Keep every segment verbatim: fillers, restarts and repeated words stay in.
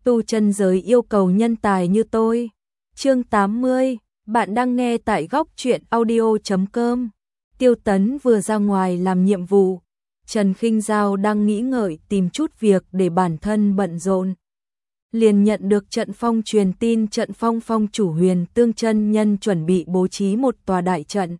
tu chân giới yêu cầu nhân tài như tôi. Chương tám mươi, bạn đang nghe tại góc truyện audio chấm com. Tiêu Tấn vừa ra ngoài làm nhiệm vụ, Trần Khinh Giao đang nghĩ ngợi tìm chút việc để bản thân bận rộn. Liền nhận được Trận Phong truyền tin Trận Phong phong chủ Huyền Tương chân nhân chuẩn bị bố trí một tòa đại trận,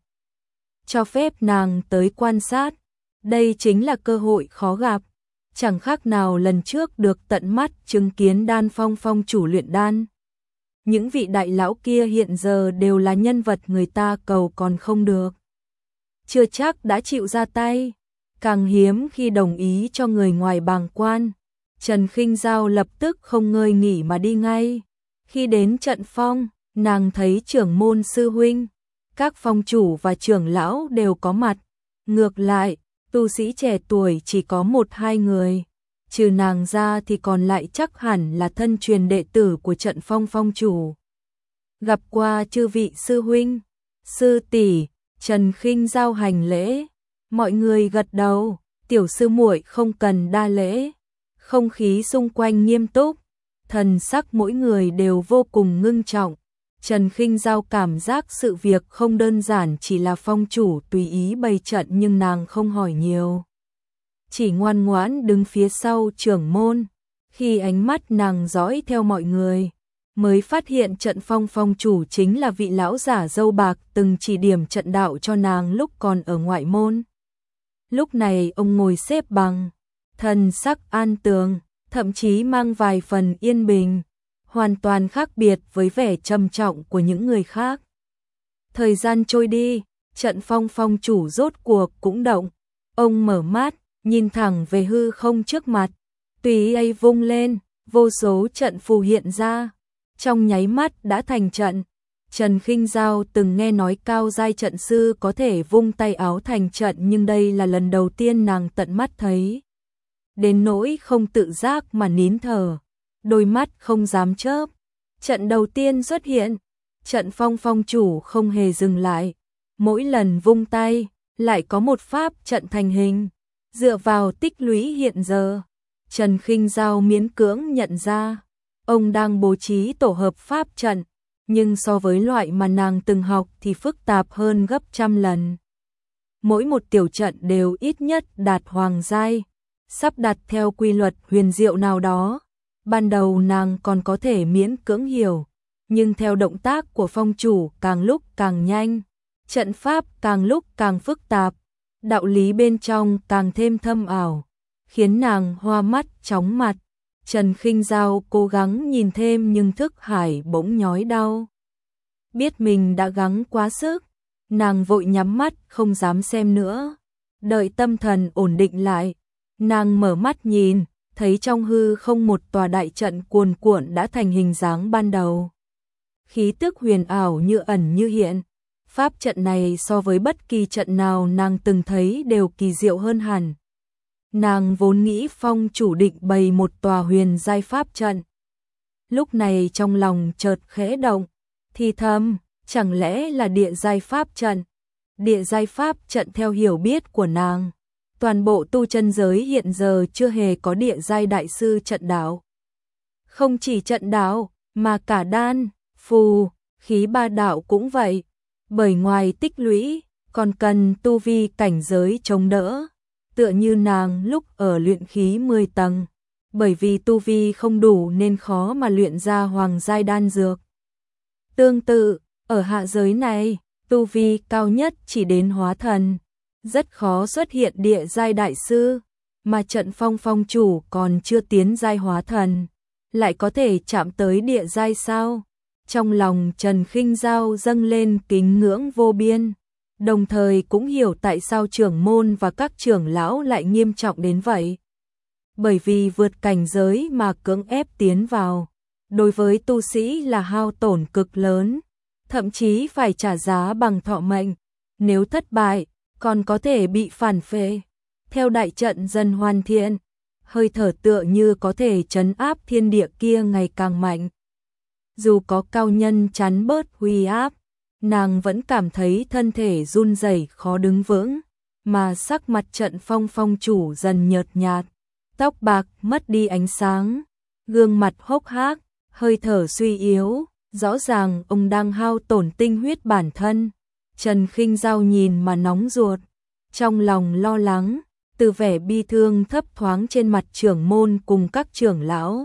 cho phép nàng tới quan sát. Đây chính là cơ hội khó gặp, chẳng khác nào lần trước được tận mắt chứng kiến Đan Phong phong chủ luyện đan. Những vị đại lão kia hiện giờ đều là nhân vật người ta cầu còn không được, chưa chắc đã chịu ra tay, càng hiếm khi đồng ý cho người ngoài bàng quan. Trần Khinh Giao lập tức không ngơi nghỉ mà đi ngay. Khi đến Trận Phong, nàng thấy trưởng môn sư huynh, các phong chủ và trưởng lão đều có mặt. Ngược lại, tu sĩ trẻ tuổi chỉ có một hai người, trừ nàng ra thì còn lại chắc hẳn là thân truyền đệ tử của Trận Phong phong chủ. Gặp qua chư vị sư huynh, sư tỷ. Trần Khinh Giao hành lễ, mọi người gật đầu, tiểu sư muội không cần đa lễ. Không khí xung quanh nghiêm túc, thần sắc mỗi người đều vô cùng ngưng trọng. Trần Khinh Giao cảm giác sự việc không đơn giản chỉ là phong chủ tùy ý bày trận, nhưng nàng không hỏi nhiều, chỉ ngoan ngoãn đứng phía sau trưởng môn. Khi ánh mắt nàng dõi theo mọi người, mới phát hiện Trận Phong phong chủ chính là vị lão giả râu bạc từng chỉ điểm trận đạo cho nàng lúc còn ở ngoại môn. Lúc này ông ngồi xếp bằng, thần sắc an tường, thậm chí mang vài phần yên bình, hoàn toàn khác biệt với vẻ trầm trọng của những người khác. Thời gian trôi đi, Trận Phong phong chủ rốt cuộc cũng động. Ông mở mắt, nhìn thẳng về hư không trước mặt, tùy ý ấy vung lên, vô số trận phù hiện ra, trong nháy mắt đã thành trận. Trần Khinh Giao từng nghe nói cao giai trận sư có thể vung tay áo thành trận, nhưng đây là lần đầu tiên nàng tận mắt thấy, đến nỗi không tự giác mà nín thở, đôi mắt không dám chớp. Trận đầu tiên xuất hiện, Trận Phong phong chủ không hề dừng lại, mỗi lần vung tay lại có một pháp trận thành hình. Dựa vào tích lũy hiện giờ, Trần Khinh Giao miễn cưỡng nhận ra ông đang bố trí tổ hợp pháp trận, nhưng so với loại mà nàng từng học thì phức tạp hơn gấp trăm lần. Mỗi một tiểu trận đều ít nhất đạt hoàng giai, sắp đặt theo quy luật huyền diệu nào đó. Ban đầu nàng còn có thể miễn cưỡng hiểu, nhưng theo động tác của phong chủ càng lúc càng nhanh, trận pháp càng lúc càng phức tạp, đạo lý bên trong càng thêm thâm ảo, khiến nàng hoa mắt chóng mặt. Trần Khinh Giao cố gắng nhìn thêm nhưng thức hải bỗng nhói đau. Biết mình đã gắng quá sức, nàng vội nhắm mắt không dám xem nữa. Đợi tâm thần ổn định lại, nàng mở mắt nhìn, thấy trong hư không một tòa đại trận cuồn cuộn đã thành hình dáng ban đầu. Khí tức huyền ảo như ẩn như hiện. Pháp trận này so với bất kỳ trận nào nàng từng thấy đều kỳ diệu hơn hẳn. Nàng vốn nghĩ phong chủ định bày một tòa huyền giai pháp trận, lúc này trong lòng chợt khẽ động, thì thầm, chẳng lẽ là địa giai pháp trận? Địa giai pháp trận theo hiểu biết của nàng, toàn bộ tu chân giới hiện giờ chưa hề có địa giai đại sư trận đạo. Không chỉ trận đạo, mà cả đan, phù, khí ba đạo cũng vậy, bởi ngoài tích lũy, còn cần tu vi cảnh giới chống đỡ. Tựa như nàng lúc ở luyện khí mười tầng, bởi vì tu vi không đủ nên khó mà luyện ra hoàng giai đan dược. Tương tự, ở hạ giới này, tu vi cao nhất chỉ đến hóa thần, rất khó xuất hiện địa giai đại sư, mà Trận Phong phong chủ còn chưa tiến giai hóa thần, lại có thể chạm tới địa giai sao? Trong lòng Trần Khinh Giao dâng lên kính ngưỡng vô biên, đồng thời cũng hiểu tại sao trưởng môn và các trưởng lão lại nghiêm trọng đến vậy. Bởi vì vượt cảnh giới mà cưỡng ép tiến vào, đối với tu sĩ là hao tổn cực lớn, thậm chí phải trả giá bằng thọ mệnh. Nếu thất bại, còn có thể bị phản phệ. Theo đại trận dần hoàn thiện, hơi thở tựa như có thể trấn áp thiên địa kia ngày càng mạnh. Dù có cao nhân chắn bớt uy áp, nàng vẫn cảm thấy thân thể run rẩy khó đứng vững, mà sắc mặt Trận Phong phong chủ dần nhợt nhạt, tóc bạc mất đi ánh sáng, gương mặt hốc hác, hơi thở suy yếu, rõ ràng ông đang hao tổn tinh huyết bản thân. Trần Khinh Dao nhìn mà nóng ruột, trong lòng lo lắng, từ vẻ bi thương thấp thoáng trên mặt trưởng môn cùng các trưởng lão.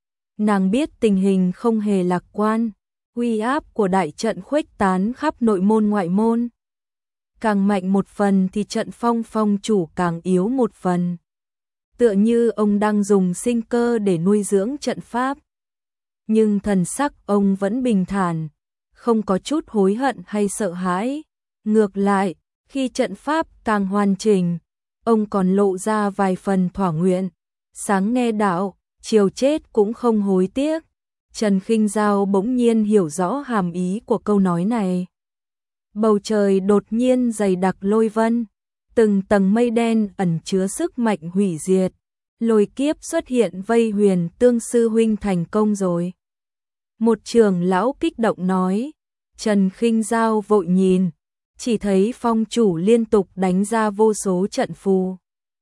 Nàng biết tình hình không hề lạc quan, uy áp của đại trận khuếch tán khắp nội môn ngoại môn. Càng mạnh một phần thì trận phong phong chủ càng yếu một phần. Tựa như ông đang dùng sinh cơ để nuôi dưỡng trận pháp. Nhưng thần sắc ông vẫn bình thản, không có chút hối hận hay sợ hãi. Ngược lại, khi trận pháp càng hoàn chỉnh, ông còn lộ ra vài phần thỏa nguyện. Sáng nghe đạo, chiều chết cũng không hối tiếc. Trần Khinh Dao bỗng nhiên hiểu rõ hàm ý của câu nói này. Bầu trời đột nhiên dày đặc lôi vân, từng tầng mây đen ẩn chứa sức mạnh hủy diệt. Lôi kiếp xuất hiện vây Huyền Tương sư huynh thành công rồi. Một trưởng lão kích động nói. Trần Khinh Dao vội nhìn, chỉ thấy phong chủ liên tục đánh ra vô số trận phù,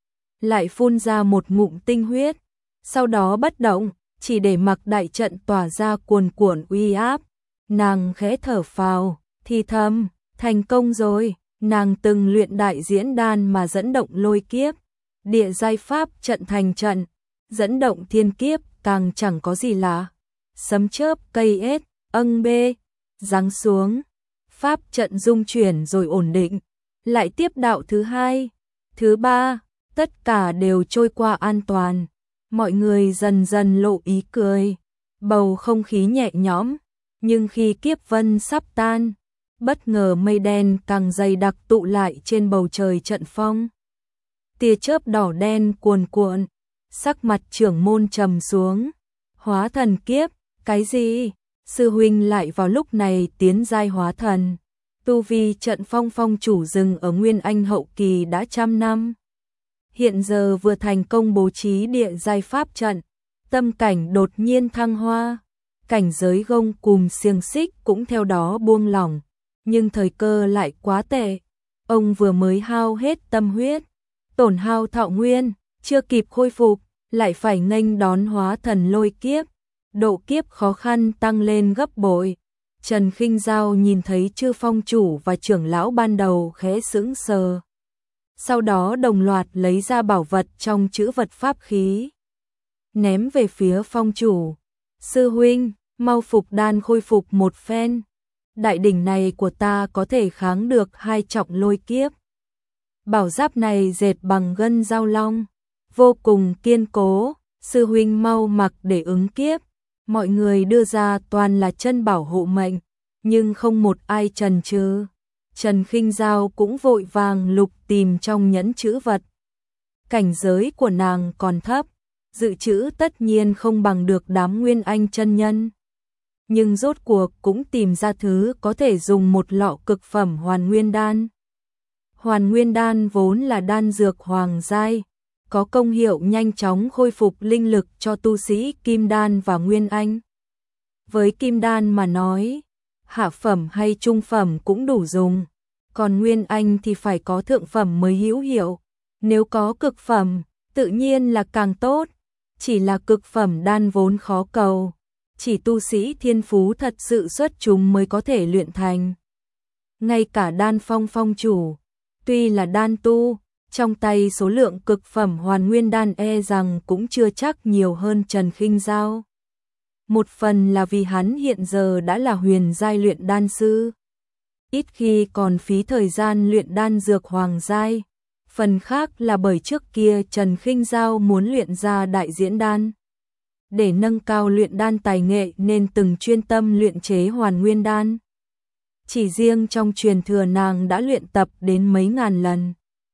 lại phun ra một ngụm tinh huyết, sau đó bất động, chỉ để mặc đại trận tỏa ra cuồn cuộn uy áp. Nàng khẽ thở phào, thì thầm, thành công rồi. Nàng từng luyện đại diễn đan mà dẫn động lôi kiếp, địa giai pháp trận thành trận, dẫn động thiên kiếp càng chẳng có gì lạ. Sấm chớp cây ết, âng bê, giáng xuống, pháp trận dung chuyển rồi ổn định, lại tiếp đạo thứ hai, thứ ba, tất cả đều trôi qua an toàn. Mọi người dần dần lộ ý cười, bầu không khí nhẹ nhõm, nhưng khi kiếp vân sắp tan, bất ngờ mây đen càng dày đặc tụ lại trên bầu trời trận phong. Tia chớp đỏ đen cuồn cuộn, sắc mặt trưởng môn trầm xuống. Hóa thần kiếp, cái gì? Sư huynh lại vào lúc này tiến giai hóa thần. Tu vi trận phong phong chủ dừng ở Nguyên Anh hậu kỳ đã trăm năm. Hiện giờ vừa thành công bố trí địa giai pháp trận, tâm cảnh đột nhiên thăng hoa, cảnh giới gông cùm xiềng xích cũng theo đó buông lỏng, nhưng thời cơ lại quá tệ. Ông vừa mới hao hết tâm huyết, tổn hao thọ nguyên, chưa kịp khôi phục, lại phải nghênh đón hóa thần lôi kiếp, độ kiếp khó khăn tăng lên gấp bội. Trần Khinh Dao nhìn thấy chư phong chủ và trưởng lão ban đầu khẽ sững sờ, sau đó đồng loạt lấy ra bảo vật trong chữ vật pháp khí, ném về phía phong chủ. Sư huynh, mau phục đan khôi phục một phen. Đại đỉnh này của ta có thể kháng được hai trọng lôi kiếp. Bảo giáp này dệt bằng gân dao long, vô cùng kiên cố. Sư huynh mau mặc để ứng kiếp. Mọi người đưa ra toàn là chân bảo hộ mệnh, nhưng không một ai chần chừ. Trần Khinh Dao cũng vội vàng lục tìm trong nhẫn chữ vật. Cảnh giới của nàng còn thấp, dự trữ tất nhiên không bằng được đám Nguyên Anh chân nhân. Nhưng rốt cuộc cũng tìm ra thứ có thể dùng, một lọ cực phẩm Hoàn Nguyên đan. Hoàn Nguyên đan vốn là đan dược hoàng giai, có công hiệu nhanh chóng khôi phục linh lực cho tu sĩ Kim Đan và Nguyên Anh. Với Kim Đan mà nói, hạ phẩm hay trung phẩm cũng đủ dùng, còn Nguyên Anh thì phải có thượng phẩm mới hữu hiệu. Nếu có cực phẩm, tự nhiên là càng tốt, chỉ là cực phẩm đan vốn khó cầu, chỉ tu sĩ thiên phú thật sự xuất chúng mới có thể luyện thành. Ngay cả đan phong phong chủ, tuy là đan tu, trong tay số lượng cực phẩm Hoàn Nguyên đan e rằng cũng chưa chắc nhiều hơn Trần Khinh Dao. Một phần là vì hắn hiện giờ đã là huyền giai luyện đan sư, ít khi còn phí thời gian luyện đan dược hoàng giai. Phần khác là bởi trước kia Trần Khinh Dao muốn luyện ra đại diễn đan. Để nâng cao luyện đan tài nghệ nên từng chuyên tâm luyện chế Hoàn Nguyên đan. Chỉ riêng trong truyền thừa nàng đã luyện tập đến mấy ngàn lần,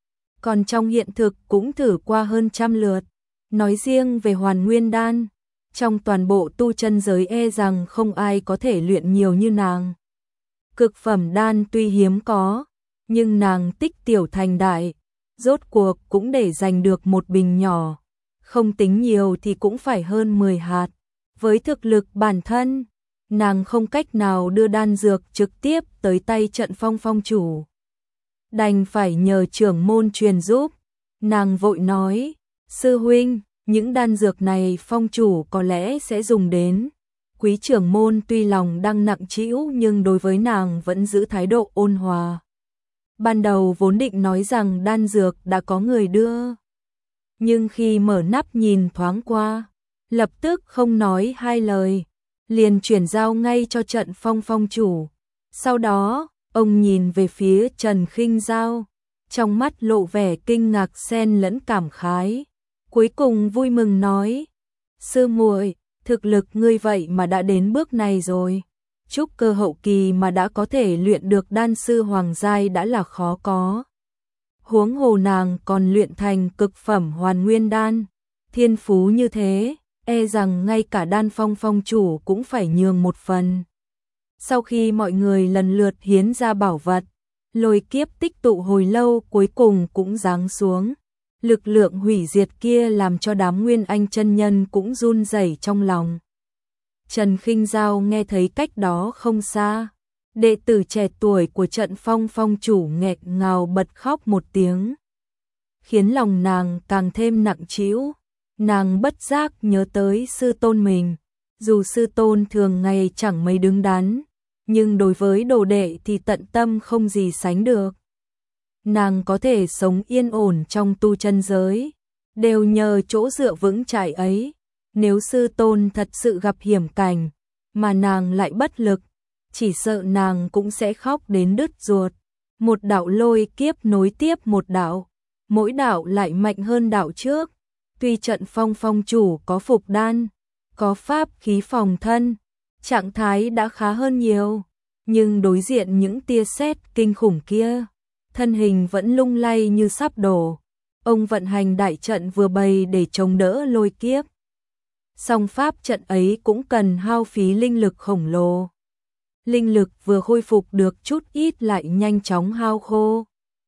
còn trong hiện thực cũng thử qua hơn trăm lượt. Nói riêng về Hoàn Nguyên đan, trong toàn bộ tu chân giới e rằng không ai có thể luyện nhiều như nàng. Cực phẩm đan tuy hiếm có, nhưng nàng tích tiểu thành đại, rốt cuộc cũng để giành được một bình nhỏ, không tính nhiều thì cũng phải hơn mười hạt. Với thực lực bản thân, nàng không cách nào đưa đan dược trực tiếp tới tay trận phong phong chủ, đành phải nhờ trưởng môn truyền giúp. Nàng vội nói, sư huynh, những đan dược này phong chủ có lẽ sẽ dùng đến. Quý trưởng môn tuy lòng đang nặng trĩu nhưng đối với nàng vẫn giữ thái độ ôn hòa. Ban đầu vốn định nói rằng đan dược đã có người đưa, nhưng khi mở nắp nhìn thoáng qua, lập tức không nói hai lời, liền chuyển giao ngay cho Trận Phong phong chủ. Sau đó, ông nhìn về phía Trần Khinh Giao, trong mắt lộ vẻ kinh ngạc xen lẫn cảm khái, cuối cùng vui mừng nói: "Sư muội, thực lực ngươi vậy mà đã đến bước này rồi. Trúc cơ hậu kỳ mà đã có thể luyện được đan sư hoàng giai đã là khó có. Huống hồ nàng còn luyện thành cực phẩm Hoàn Nguyên đan, thiên phú như thế, e rằng ngay cả Đan Phong phong chủ cũng phải nhường một phần." Sau khi mọi người lần lượt hiến ra bảo vật, lôi kiếp tích tụ hồi lâu cuối cùng cũng giáng xuống. Lực lượng hủy diệt kia làm cho đám Nguyên Anh chân nhân cũng run rẩy trong lòng. Trần Khinh Giao nghe thấy cách đó không xa, đệ tử trẻ tuổi của Trận Phong phong chủ nghẹn ngào bật khóc một tiếng, khiến lòng nàng càng thêm nặng trĩu. Nàng bất giác nhớ tới sư tôn mình, dù sư tôn thường ngày chẳng mấy đứng đắn, nhưng đối với đồ đệ thì tận tâm không gì sánh được. Nàng có thể sống yên ổn trong tu chân giới, đều nhờ chỗ dựa vững chãi ấy. Nếu sư tôn thật sự gặp hiểm cảnh, mà nàng lại bất lực, chỉ sợ nàng cũng sẽ khóc đến đứt ruột. Một đạo lôi kiếp nối tiếp một đạo, mỗi đạo lại mạnh hơn đạo trước. Tuy Trận Phong phong chủ có phục đan, có pháp khí phòng thân, trạng thái đã khá hơn nhiều, nhưng đối diện những tia sét kinh khủng kia, thân hình vẫn lung lay như sắp đổ. Ông vận hành đại trận vừa bày để chống đỡ lôi kiếp. Song pháp trận ấy cũng cần hao phí linh lực khổng lồ. Linh lực vừa khôi phục được chút ít lại nhanh chóng hao khô.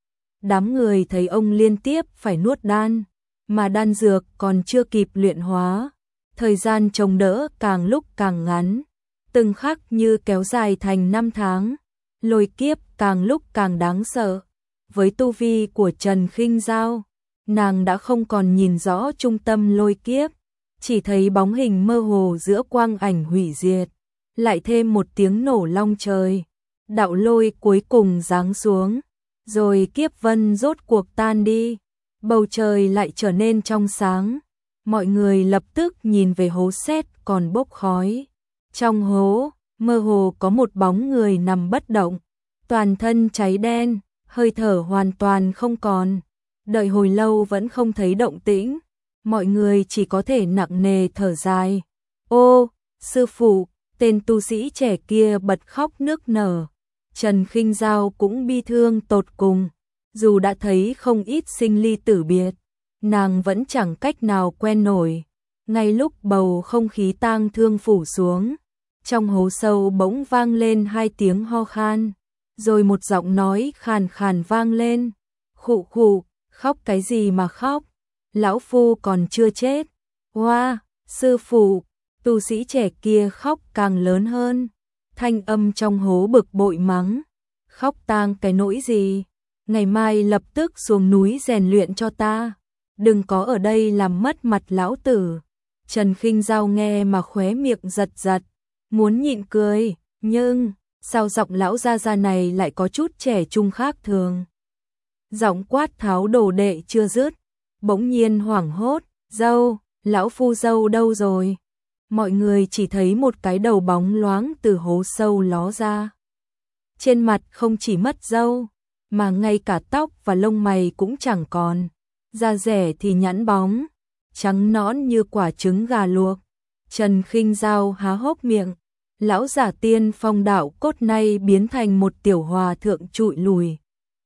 Đám người thấy ông liên tiếp phải nuốt đan, mà đan dược còn chưa kịp luyện hóa, thời gian chống đỡ càng lúc càng ngắn, từng khắc như kéo dài thành năm tháng. Lôi kiếp càng lúc càng đáng sợ. Với tu vi của Trần Khinh Giao, nàng đã không còn nhìn rõ trung tâm lôi kiếp, chỉ thấy bóng hình mơ hồ giữa quang ảnh hủy diệt, lại thêm một tiếng nổ long trời. Đạo lôi cuối cùng giáng xuống, rồi kiếp vân rốt cuộc tan đi, bầu trời lại trở nên trong sáng. Mọi người lập tức nhìn về hố sét còn bốc khói. Trong hố, mơ hồ có một bóng người nằm bất động, toàn thân cháy đen, hơi thở hoàn toàn không còn. Đợi hồi lâu vẫn không thấy động tĩnh, mọi người chỉ có thể nặng nề thở dài. Ô, sư phụ, tên tu sĩ trẻ kia bật khóc nức nở. Trần Khinh Giao cũng bi thương tột cùng, dù đã thấy không ít sinh ly tử biệt, nàng vẫn chẳng cách nào quen nổi. Ngay lúc bầu không khí tang thương phủ xuống, trong hố sâu bỗng vang lên hai tiếng ho khan, rồi một giọng nói khàn khàn vang lên. Khụ khụ, khóc cái gì mà khóc, lão phu còn chưa chết. Hoa, sư phụ, tu sĩ trẻ kia khóc càng lớn hơn, thanh âm trong hố bực bội mắng. Khóc tang cái nỗi gì, ngày mai lập tức xuống núi rèn luyện cho ta, đừng có ở đây làm mất mặt lão tử. Trần Khinh Giao nghe mà khóe miệng giật giật, muốn nhịn cười, nhưng sao giọng lão gia gia này lại có chút trẻ trung khác thường. Giọng quát tháo đồ đệ chưa dứt, bỗng nhiên hoảng hốt, dâu, lão phu dâu đâu rồi? Mọi người chỉ thấy một cái đầu bóng loáng từ hố sâu ló ra. Trên mặt không chỉ mất râu, mà ngay cả tóc và lông mày cũng chẳng còn, da rẻ thì nhẵn bóng, trắng nõn như quả trứng gà luộc. Trần Khinh Giao há hốc miệng, lão giả tiên phong đạo cốt nay biến thành một tiểu hòa thượng trụi lùi.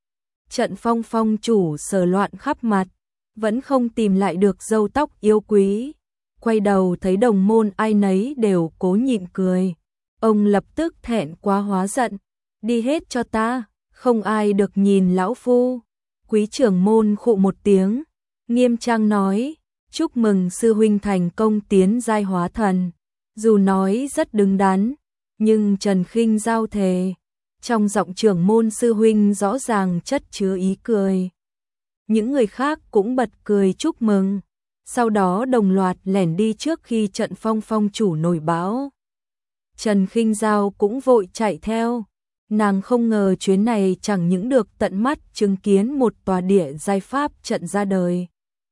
Trận Phong phong chủ sờ loạn khắp mặt, vẫn không tìm lại được râu tóc yêu quý. Quay đầu thấy đồng môn ai nấy đều cố nhịn cười. Ông lập tức thẹn quá hóa giận, đi hết cho ta, không ai được nhìn lão phu. Quý trưởng môn khụ một tiếng, nghiêm trang nói, chúc mừng sư huynh thành công tiến giai hóa thần. Dù nói rất đứng đắn, nhưng Trần Khinh Giao thề, trong giọng trưởng môn sư huynh rõ ràng chất chứa ý cười. Những người khác cũng bật cười chúc mừng. sau đó đồng loạt lẻn đi trước khi Trận Phong phong chủ nổi báo. Trần Khinh Dao cũng vội chạy theo. Nàng không ngờ chuyến này chẳng những được tận mắt chứng kiến một tòa địa giai pháp trận ra đời,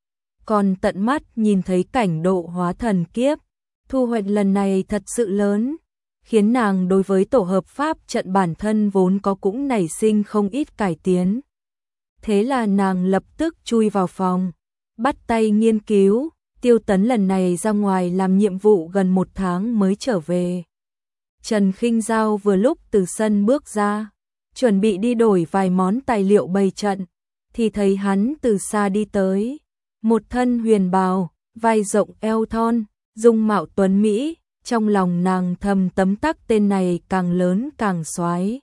còn tận mắt nhìn thấy cảnh độ hóa thần kiếp. Thu hoạch lần này thật sự lớn, khiến nàng đối với tổ hợp pháp trận bản thân vốn có cũng nảy sinh không ít cải tiến. Thế là nàng lập tức chui vào phòng, bắt tay nghiên cứu. Tiêu Tấn lần này ra ngoài làm nhiệm vụ gần một tháng mới trở về. Trần Khinh Dao vừa lúc từ sân bước ra, chuẩn bị đi đổi vài món tài liệu bày trận, thì thấy hắn từ xa đi tới. Một thân huyền bào, vai rộng eo thon, dung mạo tuấn mỹ, trong lòng nàng thầm tấm tắc tên này càng lớn càng soái.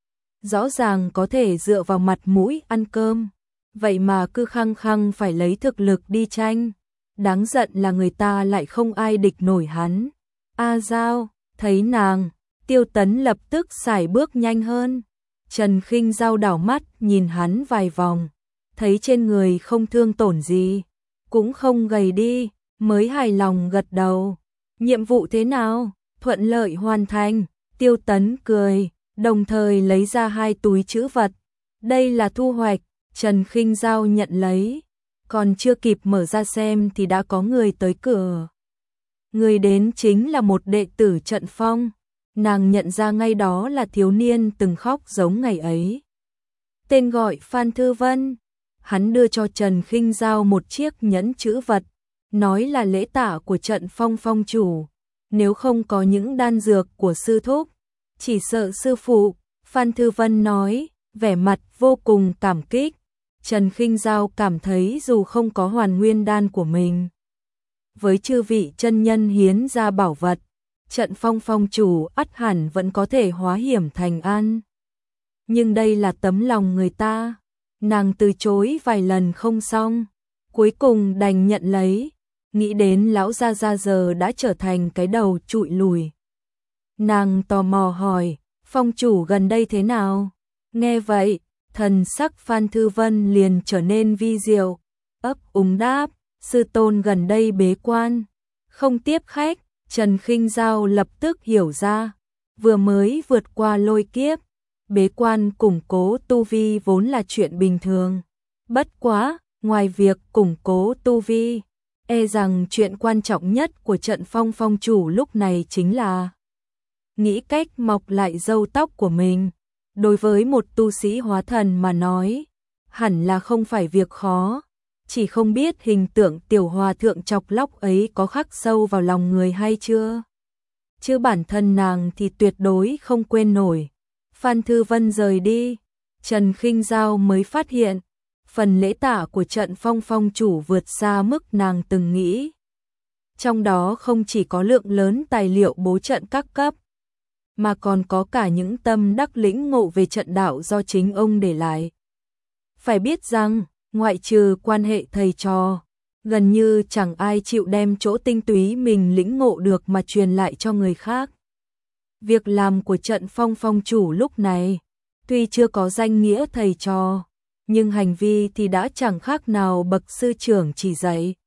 Rõ ràng có thể dựa vào mặt mũi ăn cơm, vậy mà cứ khăng khăng phải lấy thực lực đi tranh. Đáng giận là người ta lại không ai địch nổi hắn. A Dao, thấy nàng, Tiêu Tấn lập tức sải bước nhanh hơn. Trần Khinh Dao đảo mắt nhìn hắn vài vòng, thấy trên người không thương tổn gì, cũng không gầy đi, mới hài lòng gật đầu. Nhiệm vụ thế nào? Thuận lợi hoàn thành. Tiêu Tấn cười, đồng thời lấy ra hai túi trữ vật. Đây là thu hoạch. Trần Khinh Dao nhận lấy, còn chưa kịp mở ra xem thì đã có người tới cửa. Người đến chính là một đệ tử Trận Phong. Nàng nhận ra ngay đó là thiếu niên từng khóc giống ngày ấy. Tên gọi Phan Thư Vân. Hắn đưa cho Trần Khinh Dao một chiếc nhẫn trữ vật, nói là lễ tạ của Trận Phong phong chủ. Nếu không có những đan dược của sư thúc, chỉ sợ sư phụ. Phan Thư Vân nói, vẻ mặt vô cùng cảm kích. Trần Khinh Dao cảm thấy dù không có hoàn nguyên đan của mình, với chư vị chân nhân hiến ra bảo vật, Trận Phong phong chủ ắt hẳn vẫn có thể hóa hiểm thành an. Nhưng đây là tấm lòng người ta, nàng từ chối vài lần không xong, cuối cùng đành nhận lấy. Nghĩ đến lão gia gia giờ đã trở thành cái đầu trụi lùi, nàng tò mò hỏi, phong chủ gần đây thế nào? Nghe vậy, thần sắc Phan Thư Vân liền trở nên vi diệu, ấp úng đáp, sư tôn gần đây bế quan, không tiếp khách. Trần Khinh Dao lập tức hiểu ra, vừa mới vượt qua lôi kiếp, bế quan củng cố tu vi vốn là chuyện bình thường. Bất quá, ngoài việc củng cố tu vi, e rằng chuyện quan trọng nhất của Trận Phong phong chủ lúc này chính là nghĩ cách mọc lại râu tóc của mình. Đối với một tu sĩ hóa thần mà nói, hẳn là không phải việc khó, chỉ không biết hình tượng tiểu hòa thượng chọc lóc ấy có khắc sâu vào lòng người hay chưa. Chứ bản thân nàng thì tuyệt đối không quên nổi. Phan Thư Vân rời đi, Trần Khinh Dao mới phát hiện, phần lễ tạ của Trận Phong phong chủ vượt xa mức nàng từng nghĩ. Trong đó không chỉ có lượng lớn tài liệu bố trận các cấp, mà còn có cả những tâm đắc lĩnh ngộ về trận đạo do chính ông để lại. Phải biết rằng, ngoại trừ quan hệ thầy trò, gần như chẳng ai chịu đem chỗ tinh túy mình lĩnh ngộ được mà truyền lại cho người khác. Việc làm của Trận Phong phong chủ lúc này, tuy chưa có danh nghĩa thầy trò, nhưng hành vi thì đã chẳng khác nào bậc sư trưởng chỉ dạy.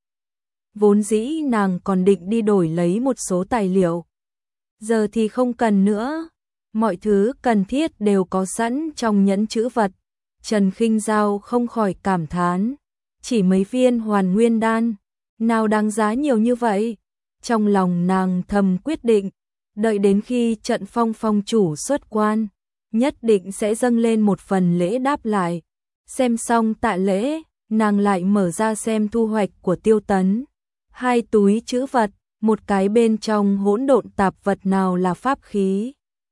Vốn dĩ nàng còn định đi đổi lấy một số tài liệu, giờ thì không cần nữa, mọi thứ cần thiết đều có sẵn trong nhẫn trữ vật. Trần Khinh Dao không khỏi cảm thán, chỉ mấy viên hoàn nguyên đan, nào đáng giá nhiều như vậy. Trong lòng nàng thầm quyết định, đợi đến khi Trận Phong phong chủ xuất quan, nhất định sẽ dâng lên một phần lễ đáp lại. Xem xong tạ lễ, nàng lại mở ra xem thu hoạch của Tiêu Tấn. Hai túi trữ vật, một cái bên trong hỗn độn tạp vật nào là pháp khí,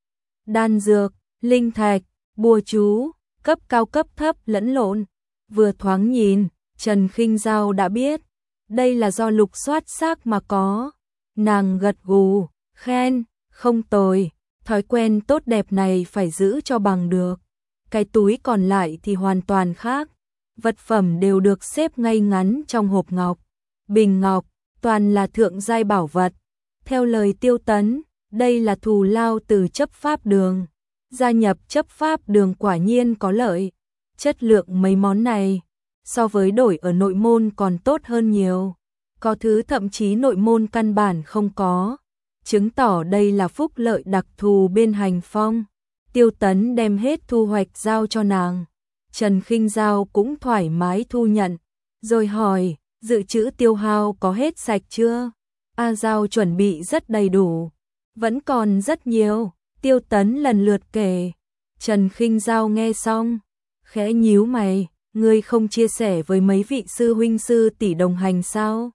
đan dược, linh thạch, bùa chú, cấp cao cấp thấp lẫn lộn. Vừa thoáng nhìn, Trần Khinh Dao đã biết, đây là do lục soát xác mà có. Nàng gật gù, khen, không tồi, thói quen tốt đẹp này phải giữ cho bằng được. Cái túi còn lại thì hoàn toàn khác, vật phẩm đều được xếp ngay ngắn trong hộp ngọc, bình ngọc, toàn là thượng giai bảo vật. Theo lời Tiêu Tấn, đây là thù lao từ chấp pháp đường. Gia nhập chấp pháp đường quả nhiên có lợi, chất lượng mấy món này so với đổi ở nội môn còn tốt hơn nhiều. có thứ thậm chí nội môn căn bản không có, chứng tỏ đây là phúc lợi đặc thù bên Hành Phong. Tiêu Tấn đem hết thu hoạch giao cho nàng, Trần Khinh Giao cũng thoải mái thu nhận, rồi hỏi, dự trữ tiêu hao có hết sạch chưa? A Giao chuẩn bị rất đầy đủ, vẫn còn rất nhiều, Tiêu Tấn lần lượt kể. Trần Khinh Giao nghe xong, khẽ nhíu mày, ngươi không chia sẻ với mấy vị sư huynh sư tỷ đồng hành sao?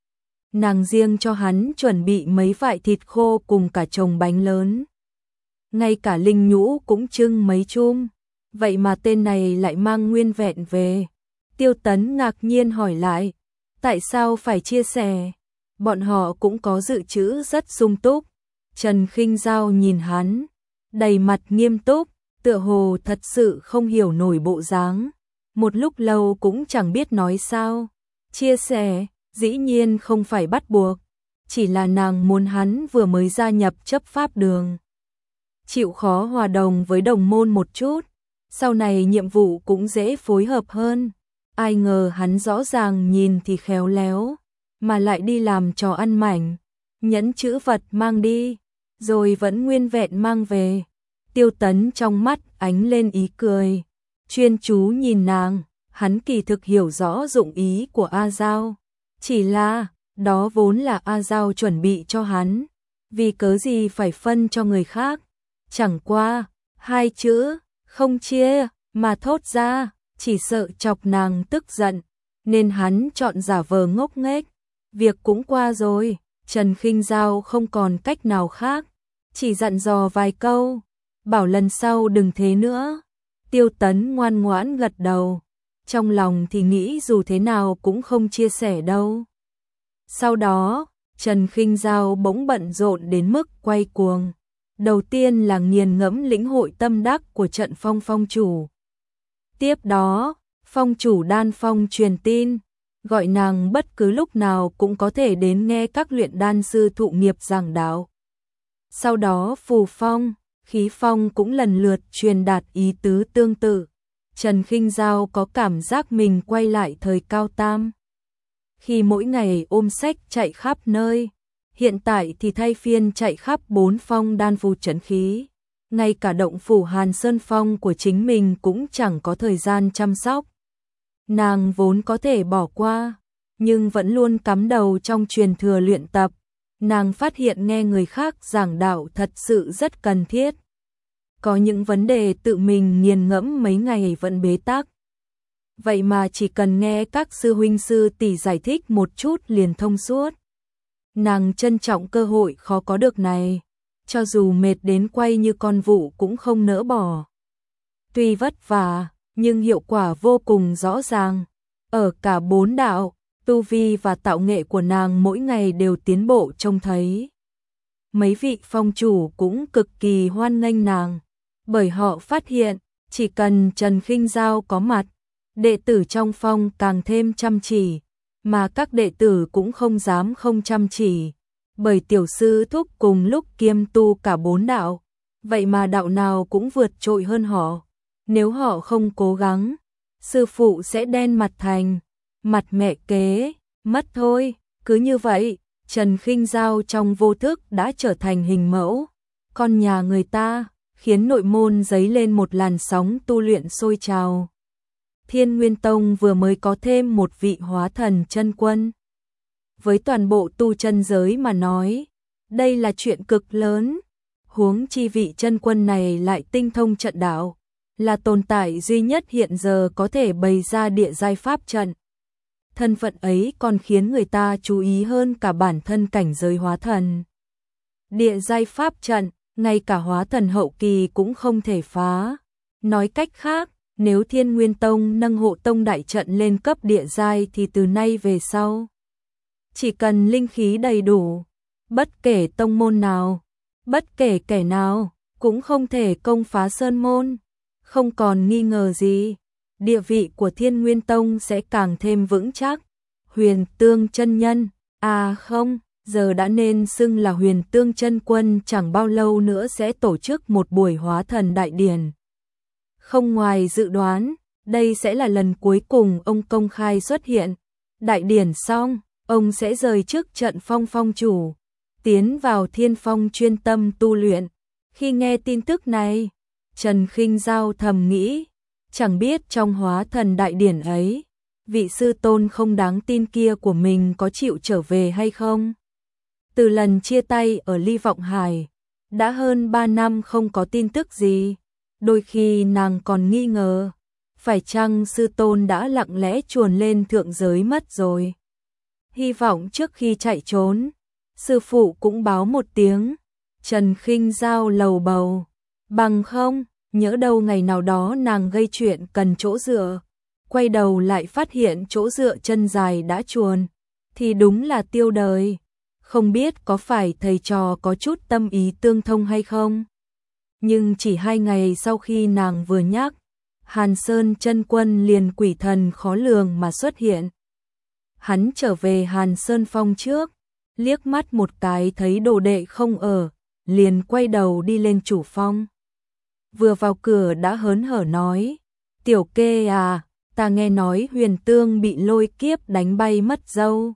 Nàng riêng cho hắn chuẩn bị mấy vại thịt khô cùng cả chồng bánh lớn. Ngay cả linh nhũ cũng trưng mấy chum, vậy mà tên này lại mang nguyên vẹn về. Tiêu Tấn ngạc nhiên hỏi lại, tại sao phải chia sẻ? Bọn họ cũng có dự trữ rất sung túc. Trần Khinh Giao nhìn hắn, đầy mặt nghiêm túc, tựa hồ thật sự không hiểu nổi bộ dáng. Một lúc lâu cũng chẳng biết nói sao. Chia sẻ, dĩ nhiên không phải bắt buộc, chỉ là nàng muốn hắn vừa mới gia nhập chấp pháp đường, chịu khó hòa đồng với đồng môn một chút, sau này nhiệm vụ cũng dễ phối hợp hơn. Ai ngờ hắn rõ ràng nhìn thì khéo léo, mà lại đi làm trò ăn mảnh, nhẫn chữ vật mang đi, rồi vẫn nguyên vẹn mang về. Tiêu Tấn trong mắt ánh lên ý cười, chuyên chú nhìn nàng, hắn kỳ thực hiểu rõ dụng ý của A Giao. Chỉ là, đó vốn là A Giao chuẩn bị cho hắn, vì cớ gì phải phân cho người khác. Chẳng qua, hai chữ, không chia, mà thốt ra, chỉ sợ chọc nàng tức giận, nên hắn chọn giả vờ ngốc nghếch. Việc cũng qua rồi, Trần Khinh Giao không còn cách nào khác, chỉ dặn dò vài câu, bảo lần sau đừng thế nữa. Tiêu Tấn ngoan ngoãn gật đầu, trong lòng thì nghĩ dù thế nào cũng không chia sẻ đâu. Sau đó, Trần Khinh Giao bỗng bận rộn đến mức quay cuồng. Đầu tiên là nghiền ngẫm lĩnh hội tâm đắc của Trận Phong phong chủ. Tiếp đó, phong chủ Đan Phong truyền tin, gọi nàng bất cứ lúc nào cũng có thể đến nghe các luyện đan sư thụ nghiệp giảng đạo. Sau đó Phù Phong, Khí Phong cũng lần lượt truyền đạt ý tứ tương tự. Trần Khinh Giao có cảm giác mình quay lại thời cao tam, khi mỗi ngày ôm sách chạy khắp nơi. Hiện tại thì thay phiên chạy khắp bốn phong đan phù trấn khí. Ngay cả động phủ Hàn Sơn Phong của chính mình cũng chẳng có thời gian chăm sóc. Nàng vốn có thể bỏ qua, nhưng vẫn luôn cắm đầu trong truyền thừa luyện tập. Nàng phát hiện nghe người khác giảng đạo thật sự rất cần thiết. Có những vấn đề tự mình nghiền ngẫm mấy ngày vẫn bế tắc. Vậy mà chỉ cần nghe các sư huynh sư tỷ giải thích một chút liền thông suốt. Nàng trân trọng cơ hội khó có được này, cho dù mệt đến quay như con vụ cũng không nỡ bỏ. Tuy vất vả, nhưng hiệu quả vô cùng rõ ràng. Ở cả bốn đạo, tu vi và tạo nghệ của nàng mỗi ngày đều tiến bộ trông thấy. Mấy vị phong chủ cũng cực kỳ hoan nghênh nàng, bởi họ phát hiện, chỉ cần Trần Khinh Giao có mặt, đệ tử trong phong càng thêm chăm chỉ, mà các đệ tử cũng không dám không chăm chỉ, bởi tiểu sư thúc cùng lúc kiêm tu cả bốn đạo, vậy mà đạo nào cũng vượt trội hơn họ. Nếu họ không cố gắng, sư phụ sẽ đen mặt thành mặt mẹ kế, mất thôi. Cứ như vậy, Trần Khinh Giao trong vô thức đã trở thành hình mẫu, con nhà người ta, khiến nội môn dấy lên một làn sóng tu luyện sôi trào. Thiên Nguyên Tông vừa mới có thêm một vị hóa thần chân quân. Với toàn bộ tu chân giới mà nói, đây là chuyện cực lớn. Huống chi vị chân quân này lại tinh thông trận đạo, là tồn tại duy nhất hiện giờ có thể bày ra địa giai pháp trận. Thân phận ấy còn khiến người ta chú ý hơn cả bản thân cảnh giới hóa thần. Địa giai pháp trận, ngay cả hóa thần hậu kỳ cũng không thể phá. Nói cách khác, nếu Thiên Nguyên Tông nâng hộ tông đại trận lên cấp địa giai thì từ nay về sau, chỉ cần linh khí đầy đủ, bất kể tông môn nào, bất kể kẻ nào, cũng không thể công phá sơn môn. Không còn nghi ngờ gì, địa vị của Thiên Nguyên Tông sẽ càng thêm vững chắc. Huyền Tương chân nhân, à không, giờ đã nên xưng là Huyền Tương chân quân, chẳng bao lâu nữa sẽ tổ chức một buổi hóa thần đại điển. Không ngoài dự đoán, đây sẽ là lần cuối cùng ông công khai xuất hiện. Đại điển xong, ông sẽ rời chức Trận Phong phong chủ, tiến vào Thiên Phong chuyên tâm tu luyện. Khi nghe tin tức này, Trần Khinh Giao thầm nghĩ, chẳng biết trong hóa thần đại điển ấy, vị sư tôn không đáng tin kia của mình có chịu trở về hay không. Từ lần chia tay ở Ly Vọng Hải, đã hơn ba năm không có tin tức gì, đôi khi nàng còn nghi ngờ, phải chăng sư tôn đã lặng lẽ chuồn lên thượng giới mất rồi. Hy vọng trước khi chạy trốn, sư phụ cũng báo một tiếng. Trần Khinh Giao lầu bầu, bằng không, nhỡ đâu ngày nào đó nàng gây chuyện cần chỗ dựa, quay đầu lại phát hiện chỗ dựa chân dài đã chuồn, thì đúng là tiêu đời. Không biết có phải thầy trò có chút tâm ý tương thông hay không. Nhưng chỉ hai ngày sau khi nàng vừa nhắc, Hàn Sơn chân quân liền quỷ thần khó lường mà xuất hiện. Hắn trở về Hàn Sơn Phong trước, liếc mắt một cái thấy đồ đệ không ở, liền quay đầu đi lên chủ phong. Vừa vào cửa đã hớn hở nói, tiểu kê à, ta nghe nói Huyền Tương bị lôi kiếp đánh bay mất dâu.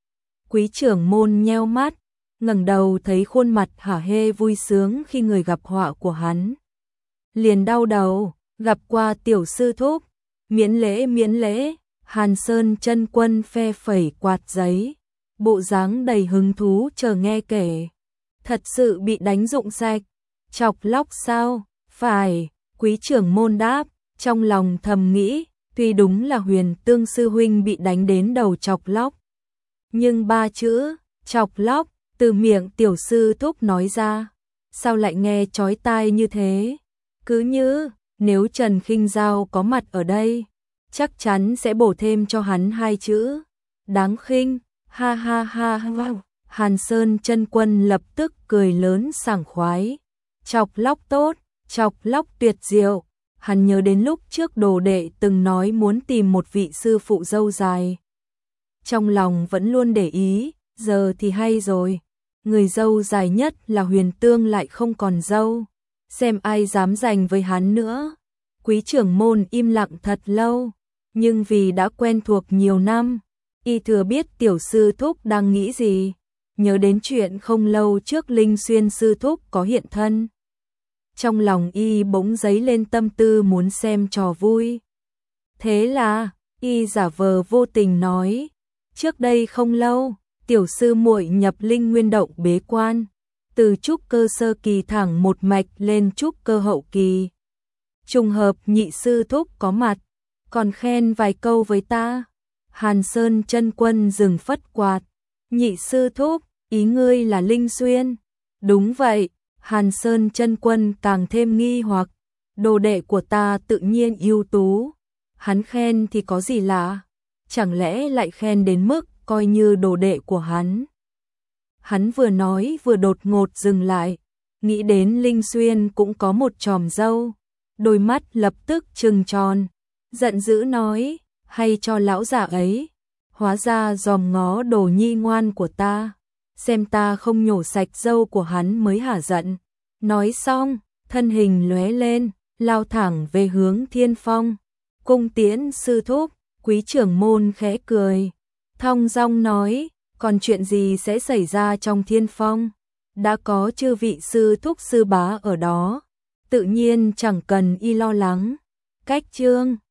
Quý trưởng môn nheo mắt, ngẩng đầu thấy khuôn mặt hả hê vui sướng khi người gặp họa của hắn. Liền đau đầu, gặp qua tiểu sư thúc, miễn lễ miễn lễ. Hàn Sơn chân quân phe phẩy quạt giấy, bộ dáng đầy hứng thú chờ nghe kể. Thật sự bị đánh rụng sạch, chọc lóc sao? Phải, quý trưởng môn đáp, trong lòng thầm nghĩ, tuy đúng là Huyền Tương sư huynh bị đánh đến đầu chọc lóc, nhưng ba chữ chọc lóc từ miệng tiểu sư thúc nói ra, sao lại nghe chói tai như thế? Cứ như nếu Trần Khinh Giao có mặt ở đây, chắc chắn sẽ bổ thêm cho hắn hai chữ đáng khinh. Ha ha ha ha. Hàn Sơn chân quân lập tức cười lớn sảng khoái. Chọc lóc tốt, chọc lóc tuyệt diệu. Hắn nhớ đến lúc trước đồ đệ từng nói muốn tìm một vị sư phụ dâu dài. Trong lòng vẫn luôn để ý, giờ thì hay rồi. Người dâu dài nhất là Huyền Tương lại không còn dâu. Xem ai dám giành với hắn nữa. Quý trưởng môn im lặng thật lâu, nhưng vì đã quen thuộc nhiều năm, y thừa biết tiểu sư thúc đang nghĩ gì. Nhớ đến chuyện không lâu trước Linh Xuyên sư thúc có hiện thân, trong lòng y bỗng dấy lên tâm tư muốn xem trò vui. Thế là y giả vờ vô tình nói, trước đây không lâu, tiểu sư muội nhập Linh Nguyên động bế quan, từ trúc cơ sơ kỳ thẳng một mạch lên trúc cơ hậu kỳ. Trùng hợp nhị sư thúc có mặt, còn khen vài câu với ta. Hàn Sơn chân quân dừng phất quạt, nhị sư thúc, ý ngươi là Linh Xuyên? Đúng vậy. Hàn Sơn chân quân càng thêm nghi hoặc, đồ đệ của ta tự nhiên ưu tú, hắn khen thì có gì lạ, chẳng lẽ lại khen đến mức coi như đồ đệ của hắn. Hắn vừa nói vừa đột ngột dừng lại, nghĩ đến Linh Xuyên cũng có một chòm râu, đôi mắt lập tức trừng tròn, giận dữ nói, hay cho lão già ấy, hóa ra dòm ngó đồ nhi ngoan của ta, xem ta không nhổ sạch râu của hắn mới hả giận. Nói xong, thân hình lóe lên, lao thẳng về hướng Thiên Phong. Cung tiễn sư thúc. Quý trưởng môn khẽ cười, thong dong nói, còn chuyện gì sẽ xảy ra trong Thiên Phong? Đã có chư vị sư thúc sư bá ở đó, tự nhiên chẳng cần y lo lắng. Cách chương